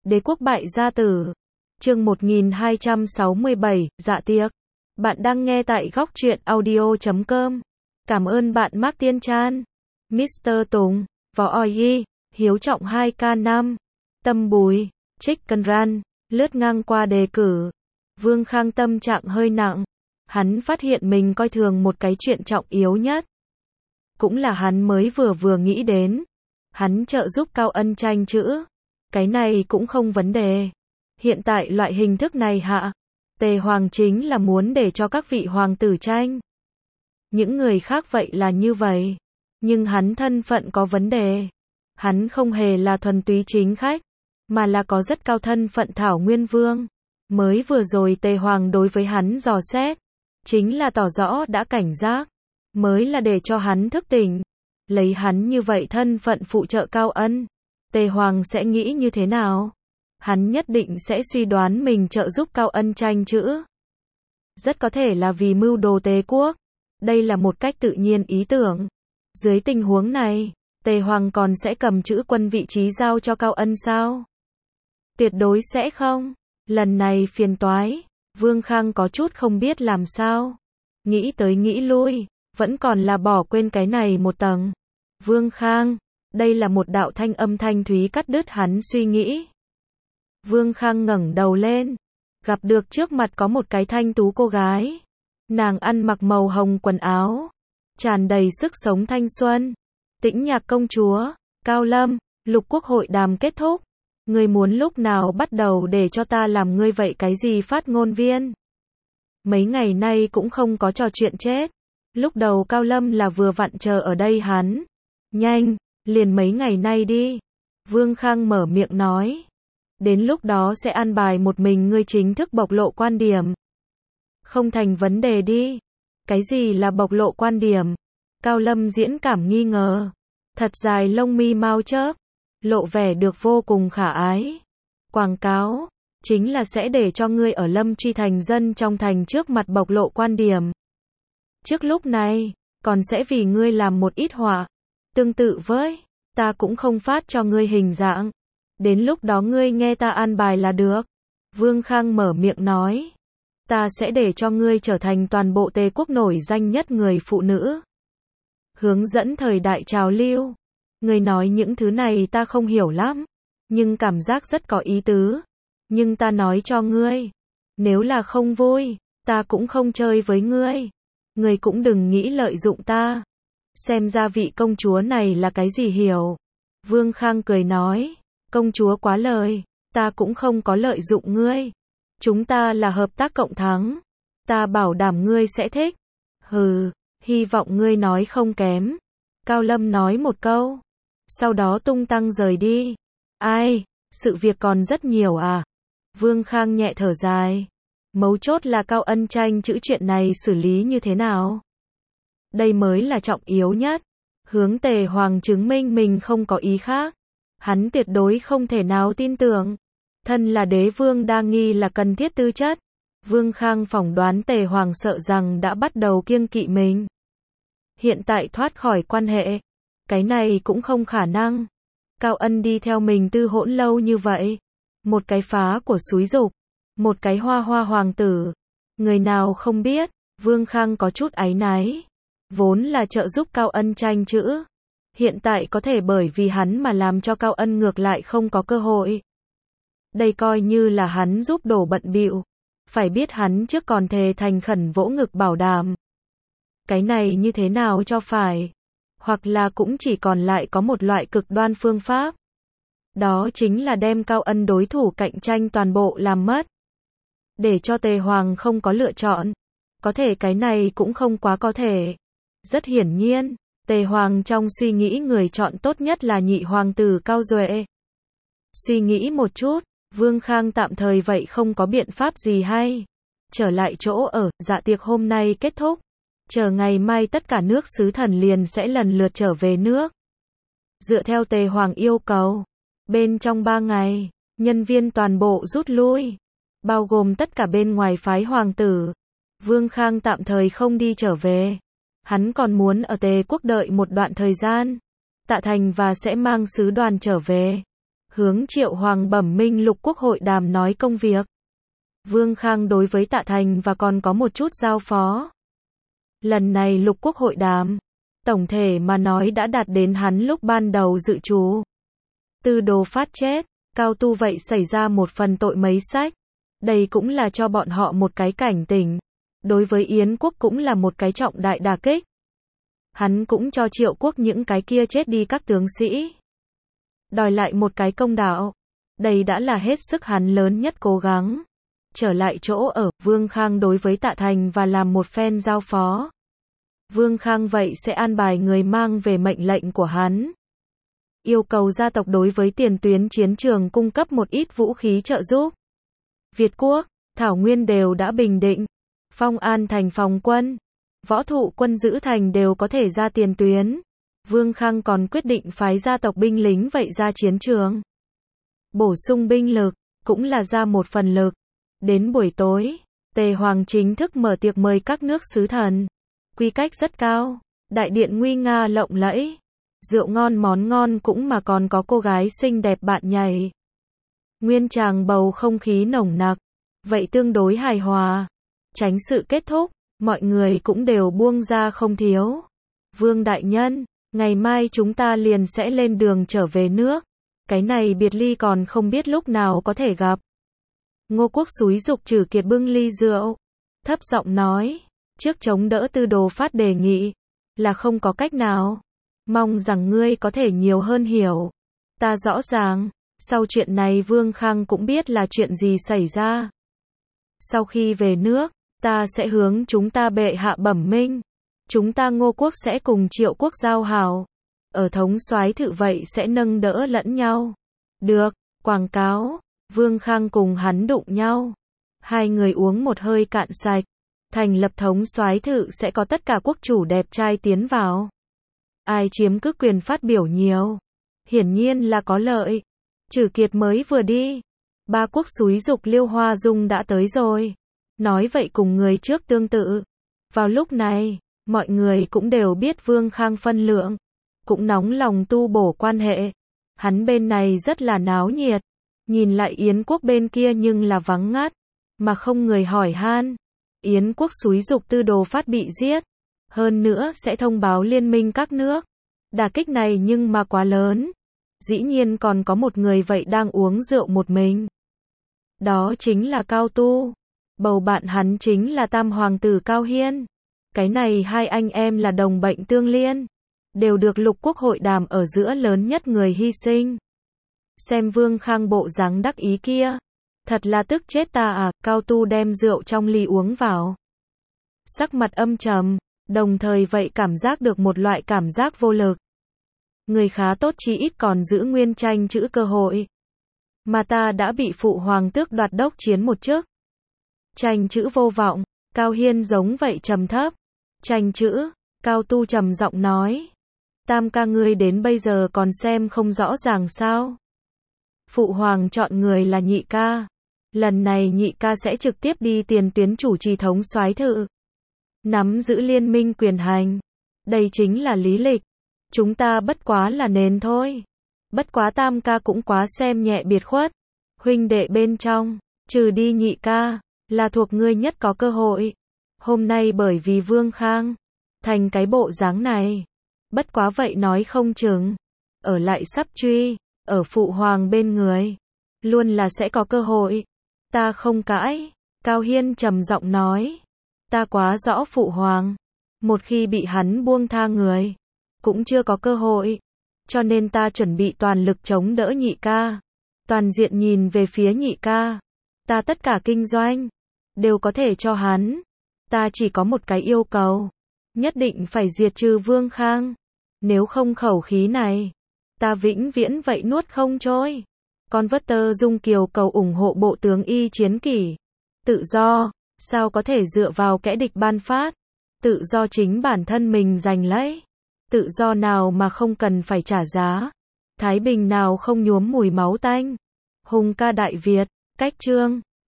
Đế quốc bại gia tử. Chương 1267, dạ tiệc. Bạn đang nghe tại góc truyện audio.com. Cảm ơn bạn Mark Tiên Chan, Mr. Tùng, Võ Oi, Hiếu Trọng 2K5, Tâm Bùi, Chicken Run, lướt ngang qua đề cử. Vương Khang tâm trạng hơi nặng. Hắn phát hiện mình coi thường một cái chuyện trọng yếu nhất. Cũng là hắn mới vừa nghĩ đến. Hắn trợ giúp Cao Ân tranh chữ. Cái này cũng không vấn đề. Hiện tại loại hình thức này hạ, Tề Hoàng chính là muốn để cho các vị hoàng tử tranh. Những người khác vậy là như vậy. Nhưng hắn thân phận có vấn đề. Hắn không hề là thuần túy chính khách, mà là có rất cao thân phận Thảo Nguyên Vương. Mới vừa rồi Tề Hoàng đối với hắn dò xét, chính là tỏ rõ đã cảnh giác, mới là để cho hắn thức tỉnh. Lấy hắn như vậy thân phận phụ trợ Cao Ân, Tề Hoàng sẽ nghĩ như thế nào? Hắn nhất định sẽ suy đoán mình trợ giúp Cao Ân tranh chữ. Rất có thể là vì mưu đồ Tề quốc. Đây là một cách tự nhiên ý tưởng. Dưới tình huống này, Tề Hoàng còn sẽ cầm chữ quân vị trí giao cho Cao Ân sao? Tuyệt đối sẽ không. Lần này phiền toái. Vương Khang có chút không biết làm sao. Nghĩ tới nghĩ lui, vẫn còn là bỏ quên cái này một tầng. Vương Khang, đây là một đạo thanh âm thanh thúy cắt đứt hắn suy nghĩ. Vương Khang ngẩng đầu lên, gặp được trước mặt có một cái thanh tú cô gái. Nàng ăn mặc màu hồng quần áo, tràn đầy sức sống thanh xuân. Tĩnh Nhạc công chúa, Cao Lâm, Lục Quốc hội đàm kết thúc. Ngươi muốn lúc nào bắt đầu để cho ta làm ngươi vậy cái gì phát ngôn viên? Mấy ngày nay cũng không có trò chuyện chết. Lúc đầu Cao Lâm là vừa vặn chờ ở đây hắn. Nhanh, liền mấy ngày nay đi. Vương Khang mở miệng nói. Đến lúc đó sẽ an bài một mình ngươi chính thức bộc lộ quan điểm. Không thành vấn đề đi. Cái gì là bộc lộ quan điểm? Cao Lâm diễn cảm nghi ngờ. Thật dài lông mi mau chớp. Lộ vẻ được vô cùng khả ái. Quảng cáo. Chính là sẽ để cho ngươi ở Lâm Truy thành dân trong thành trước mặt bộc lộ quan điểm. Trước lúc này, còn sẽ vì ngươi làm một ít họa. Tương tự với, ta cũng không phát cho ngươi hình dạng. Đến lúc đó ngươi nghe ta an bài là được. Vương Khang mở miệng nói. Ta sẽ để cho ngươi trở thành toàn bộ Tề quốc nổi danh nhất người phụ nữ. Hướng dẫn thời đại trào lưu. Ngươi nói những thứ này ta không hiểu lắm. Nhưng cảm giác rất có ý tứ. Nhưng ta nói cho ngươi. Nếu là không vui, ta cũng không chơi với ngươi. Ngươi cũng đừng nghĩ lợi dụng ta. Xem ra vị công chúa này là cái gì hiểu. Vương Khang cười nói. Công chúa quá lời. Ta cũng không có lợi dụng ngươi. Chúng ta là hợp tác cộng thắng. Ta bảo đảm ngươi sẽ thích. Hừ, hy vọng ngươi nói không kém. Cao Lâm nói một câu. Sau đó tung tăng rời đi. Ai, sự việc còn rất nhiều à? Vương Khang nhẹ thở dài. Mấu chốt là Cao Ân tranh chữ chuyện này xử lý như thế nào? Đây mới là trọng yếu nhất. Hướng Tề Hoàng chứng minh mình không có ý khác. Hắn tuyệt đối không thể nào tin tưởng. Thân là đế vương đa nghi là cần thiết tư chất. Vương Khang phỏng đoán Tề Hoàng sợ rằng đã bắt đầu kiêng kỵ mình. Hiện tại thoát khỏi quan hệ. Cái này cũng không khả năng. Cao Ân đi theo mình tư hỗn lâu như vậy. Một cái phá của xúi dục. Một cái hoa hoàng tử. Người nào không biết. Vương Khang có chút áy náy. Vốn là trợ giúp Cao Ân tranh chữ. Hiện tại có thể bởi vì hắn mà làm cho Cao Ân ngược lại không có cơ hội. Đây coi như là hắn giúp đổ bận bịu. Phải biết hắn trước còn thề thành khẩn vỗ ngực bảo đảm. Cái này như thế nào cho phải. Hoặc là cũng chỉ còn lại có một loại cực đoan phương pháp. Đó chính là đem Cao Ân đối thủ cạnh tranh toàn bộ làm mất. Để cho Tề Hoàng không có lựa chọn. Có thể cái này cũng không quá có thể. Rất hiển nhiên, Tề Hoàng trong suy nghĩ người chọn tốt nhất là nhị hoàng tử Cao Duệ. Suy nghĩ một chút, Vương Khang tạm thời vậy không có biện pháp gì hay. Trở lại chỗ ở, dạ tiệc hôm nay kết thúc. Chờ ngày mai tất cả nước sứ thần liền sẽ lần lượt trở về nước. Dựa theo Tề Hoàng yêu cầu, bên trong 3 ngày, nhân viên toàn bộ rút lui. Bao gồm tất cả bên ngoài phái hoàng tử. Vương Khang tạm thời không đi trở về. Hắn còn muốn ở Tề quốc đợi một đoạn thời gian. Tạ thành và sẽ mang sứ đoàn trở về. hướng Triệu Hoàng bẩm minh Lục Quốc hội đàm nói công việc. Vương Khang đối với Tạ Thành và còn có một chút giao phó. Lần này Lục Quốc hội đàm, tổng thể mà nói đã đạt đến hắn lúc ban đầu dự trù. Tư Đồ Phát chết, Cao Tu vậy xảy ra một phần tội mấy sách. Đây cũng là cho bọn họ một cái cảnh tỉnh. Đối với Yến quốc cũng là một cái trọng đại đả kích. Hắn cũng cho Triệu quốc những cái kia chết đi các tướng sĩ. Đòi lại một cái công đạo. Đây đã là hết sức hắn lớn nhất cố gắng. Trở lại chỗ ở, Vương Khang đối với Tạ Thành và làm một phen giao phó. Vương Khang vậy sẽ an bài người mang về mệnh lệnh của hắn. Yêu cầu gia tộc đối với tiền tuyến chiến trường cung cấp một ít vũ khí trợ giúp. Việt quốc, Thảo Nguyên đều đã bình định. Phong An thành phòng quân. Võ Thụ quân giữ thành đều có thể ra tiền tuyến. Vương Khang còn quyết định phái gia tộc binh lính vậy ra chiến trường. Bổ sung binh lực, cũng là ra một phần lực. Đến buổi tối, Tề Hoàng chính thức mở tiệc mời các nước sứ thần. Quy cách rất cao, đại điện nguy nga lộng lẫy. Rượu ngon món ngon cũng mà còn có cô gái xinh đẹp bạn nhảy. Nguyên tràng bầu không khí nồng nặc, vậy tương đối hài hòa. Tránh sự kết thúc, mọi người cũng đều buông ra không thiếu. Vương đại nhân, ngày mai chúng ta liền sẽ lên đường trở về nước. Cái này biệt ly còn không biết lúc nào có thể gặp. Ngô Quốc xúi giục Trử Kiệt bưng ly rượu, thấp giọng nói, trước chống đỡ Tư Đồ Phát đề nghị, là không có cách nào. Mong rằng ngươi có thể nhiều hơn hiểu. Ta rõ ràng, sau chuyện này Vương Khang cũng biết là chuyện gì xảy ra. Sau khi về nước, ta sẽ hướng chúng ta bệ hạ bẩm minh. Chúng ta Ngô Quốc sẽ cùng Triệu Quốc giao hảo. Ở thống soái thự vậy sẽ nâng đỡ lẫn nhau. Được, quảng cáo. Vương Khang cùng hắn đụng nhau. Hai người uống một hơi cạn sạch. Thành lập thống soái thự sẽ có tất cả quốc chủ đẹp trai tiến vào. Ai chiếm cứ quyền phát biểu nhiều. Hiển nhiên là có lợi. Trử Kiệt mới vừa đi. Ba quốc xúi giục Liêu Hoa Dung đã tới rồi. Nói vậy cùng người trước tương tự. Vào lúc này, mọi người cũng đều biết Vương Khang phân lượng. Cũng nóng lòng tu bổ quan hệ. Hắn bên này rất là náo nhiệt. Nhìn lại Yến quốc bên kia nhưng là vắng ngắt. Mà không người hỏi han. Yến quốc xúi giục Tư Đồ Phát bị giết. Hơn nữa sẽ thông báo liên minh các nước. Đả kích này nhưng mà quá lớn. Dĩ nhiên còn có một người vậy đang uống rượu một mình. Đó chính là Cao Tu. Bầu bạn hắn chính là Tam Hoàng tử Cao Hiên. Cái này hai anh em là đồng bệnh tương liên. Đều được Lục Quốc hội đàm ở giữa lớn nhất người hy sinh. Xem Vương Khang bộ dáng đắc ý kia. Thật là tức chết ta à. Cao Tu đem rượu trong ly uống vào. Sắc mặt âm trầm. Đồng thời vậy cảm giác được một loại cảm giác vô lực. Người khá tốt chí ít còn giữ nguyên tranh chữ cơ hội. Mà ta đã bị phụ hoàng tước đoạt đốc chiến một chức. Tranh chữ vô vọng. Cao Hiên giống vậy trầm thấp. Tranh chữ. Cao Tu trầm giọng nói. Tam ca ngươi đến bây giờ còn xem không rõ ràng sao. Phụ hoàng chọn người là nhị ca. Lần này nhị ca sẽ trực tiếp đi tiền tuyến chủ trì thống soái thự. Nắm giữ liên minh quyền hành. Đây chính là lý lịch. Chúng ta bất quá là nền thôi. Bất quá tam ca cũng quá xem nhẹ biệt khuất. Huynh đệ bên trong, trừ đi nhị ca, là thuộc ngươi nhất có cơ hội. Hôm nay bởi vì Vương Khang, thành cái bộ dáng này. Bất quá vậy nói không chừng. Ở lại sắp truy, ở phụ hoàng bên người. Luôn là sẽ có cơ hội. Ta không cãi. Cao Hiên trầm giọng nói. Ta quá rõ phụ hoàng. Một khi bị hắn buông tha người, cũng chưa có cơ hội. Cho nên ta chuẩn bị toàn lực chống đỡ nhị ca. Toàn diện nhìn về phía nhị ca. Ta tất cả kinh doanh, đều có thể cho hắn. Ta chỉ có một cái yêu cầu. Nhất định phải diệt trừ Vương Khang. Nếu không khẩu khí này, ta vĩnh viễn vậy nuốt không trôi. Con vất tơ Dung Kiều cầu ủng hộ bộ tướng Y Chiến Kỷ. Tự do, sao có thể dựa vào kẻ địch ban phát. Tự do chính bản thân mình giành lấy. Tự do nào mà không cần phải trả giá. Thái bình nào không nhuốm mùi máu tanh. Hùng ca Đại Việt, cách chương.